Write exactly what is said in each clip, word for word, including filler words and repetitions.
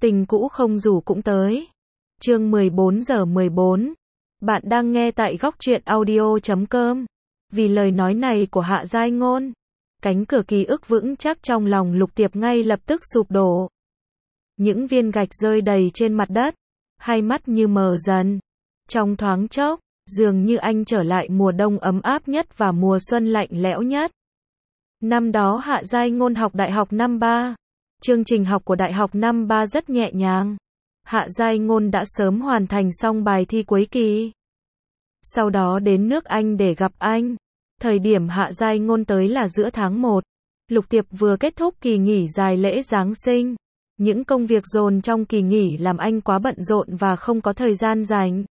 Tình cũ không rủ cũng tới. Chương mười bốn giờ mười bốn. Bạn đang nghe tại góc truyện audio chấm com. Vì lời nói này của Hạ Giai Ngôn, cánh cửa ký ức vững chắc trong lòng Lục Tiệp ngay lập tức sụp đổ. Những viên gạch rơi đầy trên mặt đất, hai mắt như mờ dần. Trong thoáng chốc, dường như anh trở lại mùa đông ấm áp nhất và mùa xuân lạnh lẽo nhất. Năm đó Hạ Giai Ngôn học đại học năm ba. Chương trình học của đại học năm ba rất nhẹ nhàng. Hạ Giai Ngôn đã sớm hoàn thành xong bài thi cuối kỳ. Sau đó đến nước Anh để gặp anh. Thời điểm Hạ Giai Ngôn tới là giữa tháng một. Lục Tiệp vừa kết thúc kỳ nghỉ dài lễ Giáng sinh. Những công việc dồn trong kỳ nghỉ làm anh quá bận rộn và không có thời gian dành.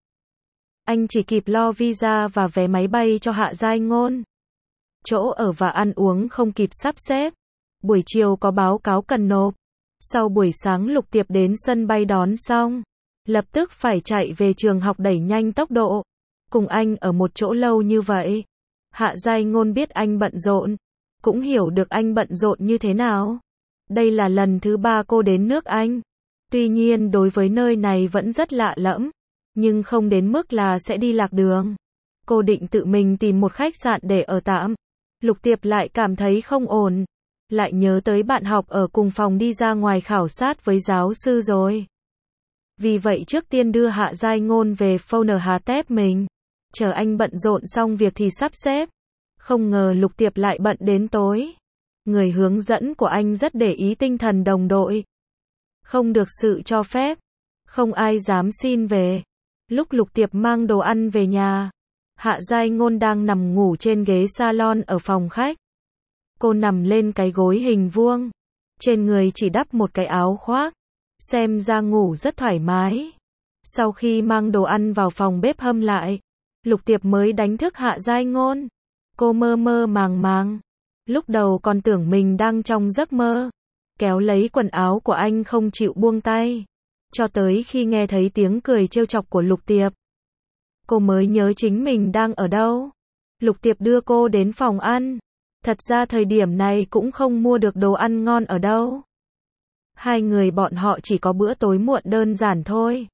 Anh chỉ kịp lo visa và vé máy bay cho Hạ Giai Ngôn. Chỗ ở và ăn uống không kịp sắp xếp. Buổi chiều có báo cáo cần nộp. Sau buổi sáng Lục Tiệp đến sân bay đón xong, lập tức phải chạy về trường học đẩy nhanh tốc độ. Cùng anh ở một chỗ lâu như vậy, Hạ Giai Ngôn biết anh bận rộn, cũng hiểu được anh bận rộn như thế nào. Đây là lần thứ ba cô đến nước Anh. Tuy nhiên đối với nơi này vẫn rất lạ lẫm, nhưng không đến mức là sẽ đi lạc đường. Cô định tự mình tìm một khách sạn để ở tạm. Lục Tiệp lại cảm thấy không ổn. Lại nhớ tới bạn học ở cùng phòng đi ra ngoài khảo sát với giáo sư rồi. Vì vậy trước tiên đưa Hạ Giai Ngôn về Phone Hà Tép mình. Chờ anh bận rộn xong việc thì sắp xếp. Không ngờ Lục Tiệp lại bận đến tối. Người hướng dẫn của anh rất để ý tinh thần đồng đội. Không được sự cho phép. Không ai dám xin về. Lúc Lục Tiệp mang đồ ăn về nhà, Hạ Giai Ngôn đang nằm ngủ trên ghế salon ở phòng khách. Cô nằm lên cái gối hình vuông. Trên người chỉ đắp một cái áo khoác. Xem ra ngủ rất thoải mái. Sau khi mang đồ ăn vào phòng bếp hâm lại, Lục Tiệp mới đánh thức Hạ Giai Ngôn. Cô mơ mơ màng màng. Lúc đầu còn tưởng mình đang trong giấc mơ. Kéo lấy quần áo của anh không chịu buông tay. Cho tới khi nghe thấy tiếng cười trêu chọc của Lục Tiệp, cô mới nhớ chính mình đang ở đâu. Lục Tiệp đưa cô đến phòng ăn. Thật ra thời điểm này cũng không mua được đồ ăn ngon ở đâu. Hai người bọn họ chỉ có bữa tối muộn đơn giản thôi.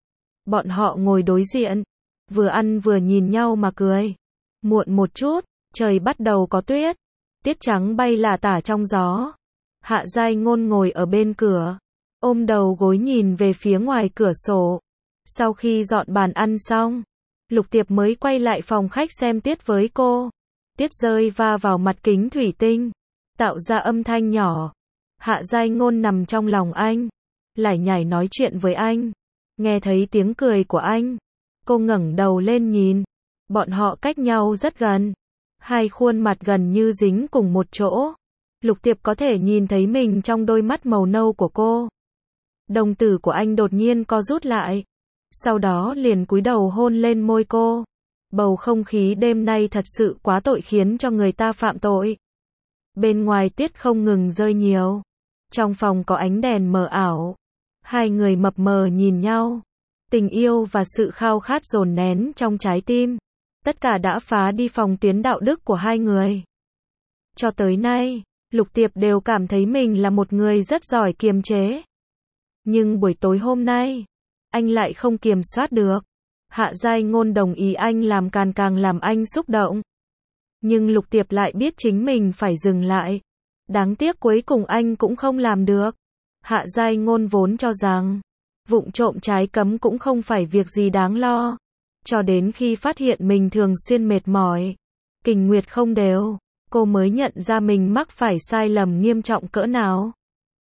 Bọn họ ngồi đối diện, vừa ăn vừa nhìn nhau mà cười. Muộn một chút, trời bắt đầu có tuyết. Tuyết trắng bay lả tả trong gió. Hạ Giai Ngôn ngồi ở bên cửa, ôm đầu gối nhìn về phía ngoài cửa sổ. Sau khi dọn bàn ăn xong, Lục Tiệp mới quay lại phòng khách xem tuyết với cô. Tuyết rơi va vào mặt kính thủy tinh, tạo ra âm thanh nhỏ. Hạ Giai Ngôn nằm trong lòng anh, lải nhải nói chuyện với anh. Nghe thấy tiếng cười của anh, cô ngẩng đầu lên nhìn. Bọn họ cách nhau rất gần. Hai khuôn mặt gần như dính cùng một chỗ. Lục Tiệp có thể nhìn thấy mình trong đôi mắt màu nâu của cô. Đồng tử của anh đột nhiên co rút lại. Sau đó liền cúi đầu hôn lên môi cô. Bầu không khí đêm nay thật sự quá tội khiến cho người ta phạm tội. Bên ngoài tuyết không ngừng rơi nhiều. Trong phòng có ánh đèn mờ ảo. Hai người mập mờ nhìn nhau. Tình yêu và sự khao khát dồn nén trong trái tim. Tất cả đã phá đi phòng tuyến đạo đức của hai người. Cho tới nay, Lục Tiệp đều cảm thấy mình là một người rất giỏi kiềm chế. Nhưng buổi tối hôm nay, anh lại không kiềm soát được. Hạ Giai Ngôn đồng ý anh làm càng càng làm anh xúc động. Nhưng Lục Tiệp lại biết chính mình phải dừng lại. Đáng tiếc cuối cùng anh cũng không làm được. Hạ Giai Ngôn vốn cho rằng, vụng trộm trái cấm cũng không phải việc gì đáng lo. Cho đến khi phát hiện mình thường xuyên mệt mỏi, kinh nguyệt không đều, cô mới nhận ra mình mắc phải sai lầm nghiêm trọng cỡ nào.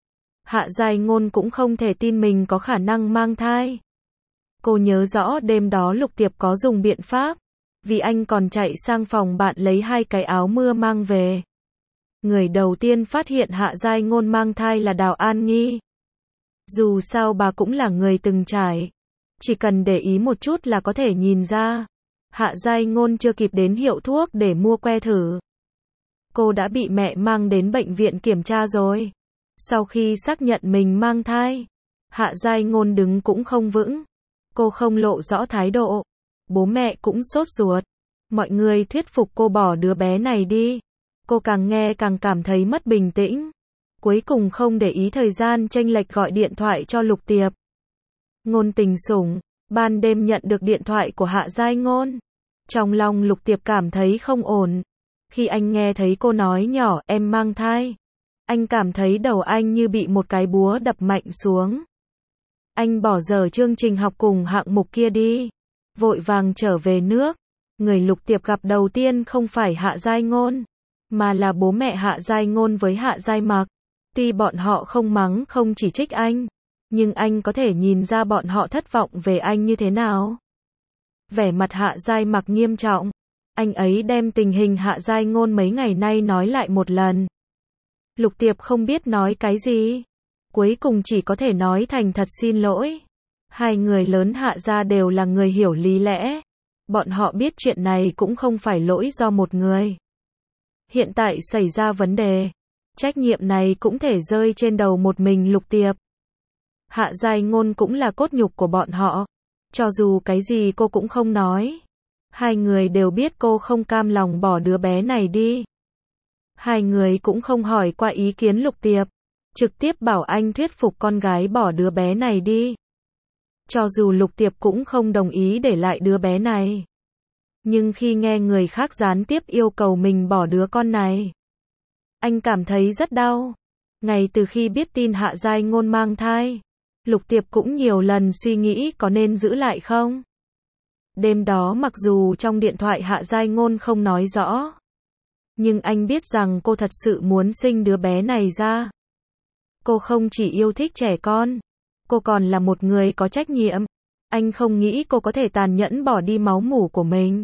Hạ Giai Ngôn cũng không thể tin mình có khả năng mang thai. Cô nhớ rõ đêm đó Lục Tiệp có dùng biện pháp, vì anh còn chạy sang phòng bạn lấy hai cái áo mưa mang về. Người đầu tiên phát hiện Hạ Giai Ngôn mang thai là Đào An Nghi. Dù sao bà cũng là người từng trải. Chỉ cần để ý một chút là có thể nhìn ra. Hạ Giai Ngôn chưa kịp đến hiệu thuốc để mua que thử. Cô đã bị mẹ mang đến bệnh viện kiểm tra rồi. Sau khi xác nhận mình mang thai, Hạ Giai Ngôn đứng cũng không vững. Cô không lộ rõ thái độ. Bố mẹ cũng sốt ruột. Mọi người thuyết phục cô bỏ đứa bé này đi. Cô càng nghe càng cảm thấy mất bình tĩnh. cuối cùng không để ý thời gian chênh lệch gọi điện thoại cho Lục Tiệp. Ngôn Tình Sủng, ban đêm nhận được điện thoại của Hạ Giai Ngôn. Trong lòng Lục Tiệp cảm thấy không ổn. Khi anh nghe thấy cô nói nhỏ, em mang thai, anh cảm thấy đầu anh như bị một cái búa đập mạnh xuống. Anh bỏ dở chương trình học cùng hạng mục kia đi, vội vàng trở về nước. Người Lục Tiệp gặp đầu tiên không phải Hạ Giai Ngôn, mà là bố mẹ Hạ Giai Ngôn với Hạ Giai Mặc. Tuy bọn họ không mắng không chỉ trích anh, nhưng anh có thể nhìn ra bọn họ thất vọng về anh như thế nào. Vẻ mặt Hạ Giai Mặc nghiêm trọng, anh ấy đem tình hình Hạ Giai Ngôn mấy ngày nay nói lại một lần. Lục Tiệp không biết nói cái gì, cuối cùng chỉ có thể nói thành thật xin lỗi. Hai người lớn Hạ gia đều là người hiểu lý lẽ, bọn họ biết chuyện này cũng không phải lỗi do một người. Hiện tại xảy ra vấn đề, trách nhiệm này cũng thể rơi trên đầu một mình Lục Tiệp. Hạ Giai Ngôn cũng là cốt nhục của bọn họ, cho dù cái gì cô cũng không nói. Hai người đều biết cô không cam lòng bỏ đứa bé này đi. Hai người cũng không hỏi qua ý kiến Lục Tiệp, trực tiếp bảo anh thuyết phục con gái bỏ đứa bé này đi. Cho dù Lục Tiệp cũng không đồng ý để lại đứa bé này, nhưng khi nghe người khác gián tiếp yêu cầu mình bỏ đứa con này, anh cảm thấy rất đau. Ngay từ khi biết tin Hạ Giai Ngôn mang thai, Lục Tiệp cũng nhiều lần suy nghĩ có nên giữ lại không. Đêm đó mặc dù trong điện thoại Hạ Giai Ngôn không nói rõ, nhưng anh biết rằng cô thật sự muốn sinh đứa bé này ra. Cô không chỉ yêu thích trẻ con, cô còn là một người có trách nhiệm. Anh không nghĩ cô có thể tàn nhẫn bỏ đi máu mủ của mình.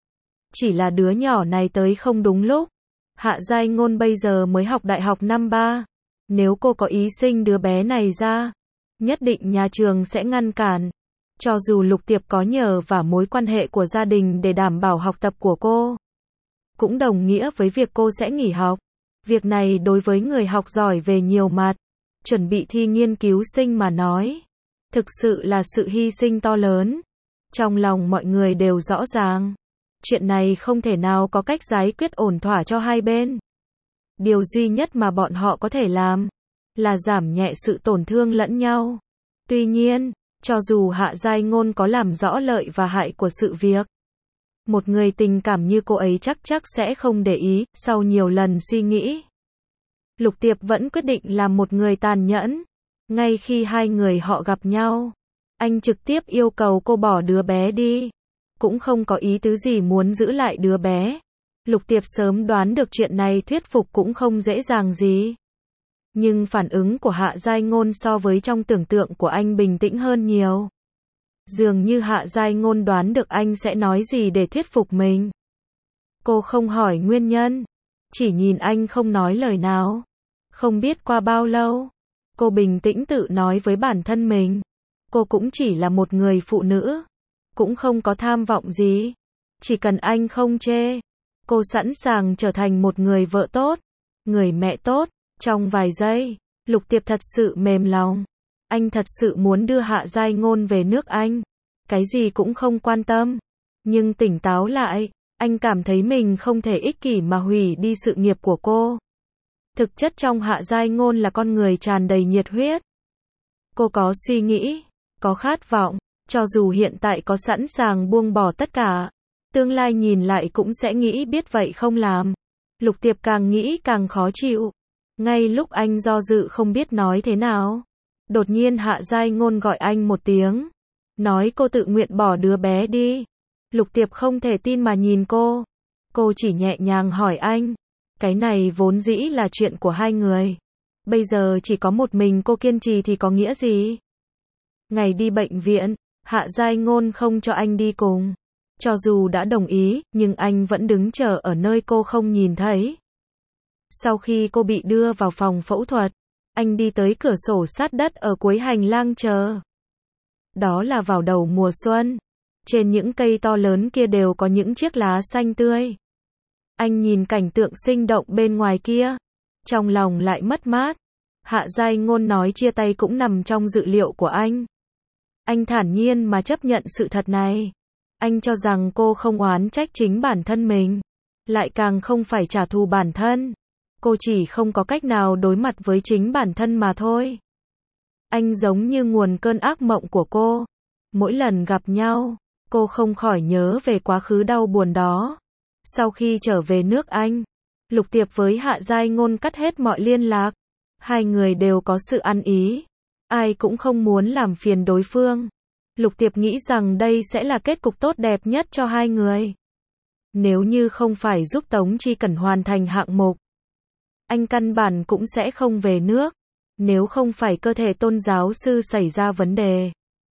Chỉ là đứa nhỏ này tới không đúng lúc. Hạ Giai Ngôn bây giờ mới học đại học năm ba. Nếu cô có ý sinh đứa bé này ra, nhất định nhà trường sẽ ngăn cản. Cho dù Lục Tiệp có nhờ và mối quan hệ của gia đình để đảm bảo học tập của cô, cũng đồng nghĩa với việc cô sẽ nghỉ học. Việc này đối với người học giỏi về nhiều mặt, chuẩn bị thi nghiên cứu sinh mà nói, thực sự là sự hy sinh to lớn. Trong lòng mọi người đều rõ ràng, chuyện này không thể nào có cách giải quyết ổn thỏa cho hai bên. Điều duy nhất mà bọn họ có thể làm, là giảm nhẹ sự tổn thương lẫn nhau. Tuy nhiên, cho dù Hạ Giai Ngôn có làm rõ lợi và hại của sự việc, một người tình cảm như cô ấy chắc chắc sẽ không để ý. Sau nhiều lần suy nghĩ, Lục Tiệp vẫn quyết định làm một người tàn nhẫn. Ngay khi hai người họ gặp nhau, anh trực tiếp yêu cầu cô bỏ đứa bé đi, cũng không có ý tứ gì muốn giữ lại đứa bé. Lục Tiệp sớm đoán được chuyện này thuyết phục cũng không dễ dàng gì. Nhưng phản ứng của Hạ Giai Ngôn so với trong tưởng tượng của anh bình tĩnh hơn nhiều. Dường như Hạ Giai Ngôn đoán được anh sẽ nói gì để thuyết phục mình. Cô không hỏi nguyên nhân, chỉ nhìn anh không nói lời nào. Không biết qua bao lâu, cô bình tĩnh tự nói với bản thân mình, cô cũng chỉ là một người phụ nữ, cũng không có tham vọng gì. Chỉ cần anh không chê, cô sẵn sàng trở thành một người vợ tốt, người mẹ tốt. Trong vài giây, Lục Tiệp thật sự mềm lòng. Anh thật sự muốn đưa Hạ Giai Ngôn về nước Anh. Cái gì cũng không quan tâm. Nhưng tỉnh táo lại, anh cảm thấy mình không thể ích kỷ mà hủy đi sự nghiệp của cô. Thực chất trong Hạ Giai Ngôn là con người tràn đầy nhiệt huyết. Cô có suy nghĩ, có khát vọng, cho dù hiện tại có sẵn sàng buông bỏ tất cả, tương lai nhìn lại cũng sẽ nghĩ biết vậy không làm. Lục Tiệp càng nghĩ càng khó chịu. Ngay lúc anh do dự không biết nói thế nào, đột nhiên Hạ Giai Ngôn gọi anh một tiếng, nói cô tự nguyện bỏ đứa bé đi. Lục Tiệp không thể tin mà nhìn cô. Cô chỉ nhẹ nhàng hỏi anh, cái này vốn dĩ là chuyện của hai người, bây giờ chỉ có một mình cô kiên trì thì có nghĩa gì? Ngày đi bệnh viện, Hạ Giai Ngôn không cho anh đi cùng. Cho dù đã đồng ý, nhưng anh vẫn đứng chờ ở nơi cô không nhìn thấy. Sau khi cô bị đưa vào phòng phẫu thuật, anh đi tới cửa sổ sát đất ở cuối hành lang chờ. Đó là vào đầu mùa xuân. Trên những cây to lớn kia đều có những chiếc lá xanh tươi. Anh nhìn cảnh tượng sinh động bên ngoài kia, trong lòng lại mất mát. Hạ Giai Ngôn nói chia tay cũng nằm trong dự liệu của anh. Anh thản nhiên mà chấp nhận sự thật này. Anh cho rằng cô không oán trách chính bản thân mình, lại càng không phải trả thù bản thân. Cô chỉ không có cách nào đối mặt với chính bản thân mà thôi. Anh giống như nguồn cơn ác mộng của cô. Mỗi lần gặp nhau, cô không khỏi nhớ về quá khứ đau buồn đó. Sau khi trở về nước Anh, Lục Tiệp với Hạ Giai Ngôn cắt hết mọi liên lạc. Hai người đều có sự ăn ý. Ai cũng không muốn làm phiền đối phương. Lục Tiệp nghĩ rằng đây sẽ là kết cục tốt đẹp nhất cho hai người. Nếu như không phải giúp Tống Chi Cẩn hoàn thành hạng mục, anh căn bản cũng sẽ không về nước. Nếu không phải cơ thể tôn giáo sư xảy ra vấn đề,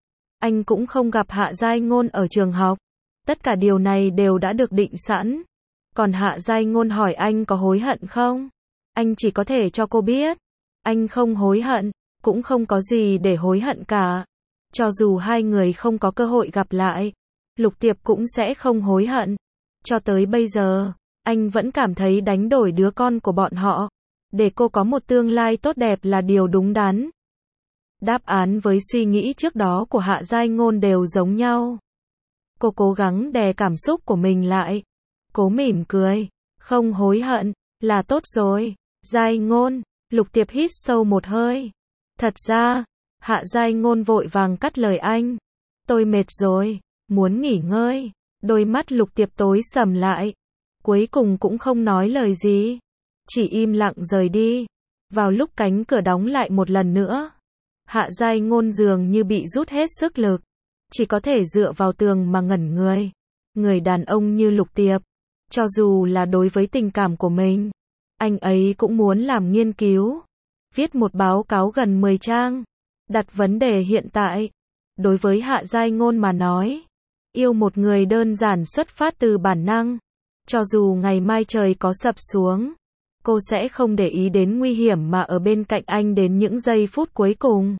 anh cũng không gặp Hạ Giai Ngôn ở trường học. Tất cả điều này đều đã được định sẵn. Còn Hạ Giai Ngôn hỏi anh có hối hận không? Anh chỉ có thể cho cô biết. Anh không hối hận, cũng không có gì để hối hận cả. Cho dù hai người không có cơ hội gặp lại, Lục Tiệp cũng sẽ không hối hận. Cho tới bây giờ, anh vẫn cảm thấy đánh đổi đứa con của bọn họ, để cô có một tương lai tốt đẹp là điều đúng đắn. Đáp án với suy nghĩ trước đó của Hạ Giai Ngôn đều giống nhau. Cô cố gắng đè cảm xúc của mình lại. Cố mỉm cười. Không hối hận, là tốt rồi. Giai Ngôn, Lục Tiệp hít sâu một hơi. Thật ra, Hạ Giai Ngôn vội vàng cắt lời anh. Tôi mệt rồi, muốn nghỉ ngơi. Đôi mắt Lục Tiệp tối sầm lại. Cuối cùng cũng không nói lời gì. Chỉ im lặng rời đi. Vào lúc cánh cửa đóng lại một lần nữa, Hạ Giai Ngôn dường như bị rút hết sức lực. Chỉ có thể dựa vào tường mà ngẩn người. Người đàn ông như Lục Tiệp, cho dù là đối với tình cảm của mình, anh ấy cũng muốn làm nghiên cứu. Viết một báo cáo gần mười trang. Đặt vấn đề hiện tại. Đối với Hạ Giai Ngôn mà nói, yêu một người đơn giản xuất phát từ bản năng. Cho dù ngày mai trời có sập xuống, cô sẽ không để ý đến nguy hiểm mà ở bên cạnh anh đến những giây phút cuối cùng.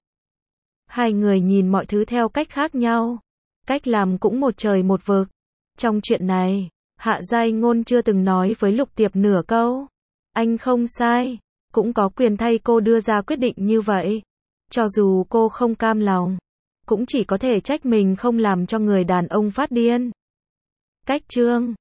Hai người nhìn mọi thứ theo cách khác nhau. Cách làm cũng một trời một vực. Trong chuyện này, Hạ Giai Ngôn chưa từng nói với Lục Tiệp nửa câu. Anh không sai, cũng có quyền thay cô đưa ra quyết định như vậy. Cho dù cô không cam lòng, cũng chỉ có thể trách mình không làm cho người đàn ông phát điên. Cách chương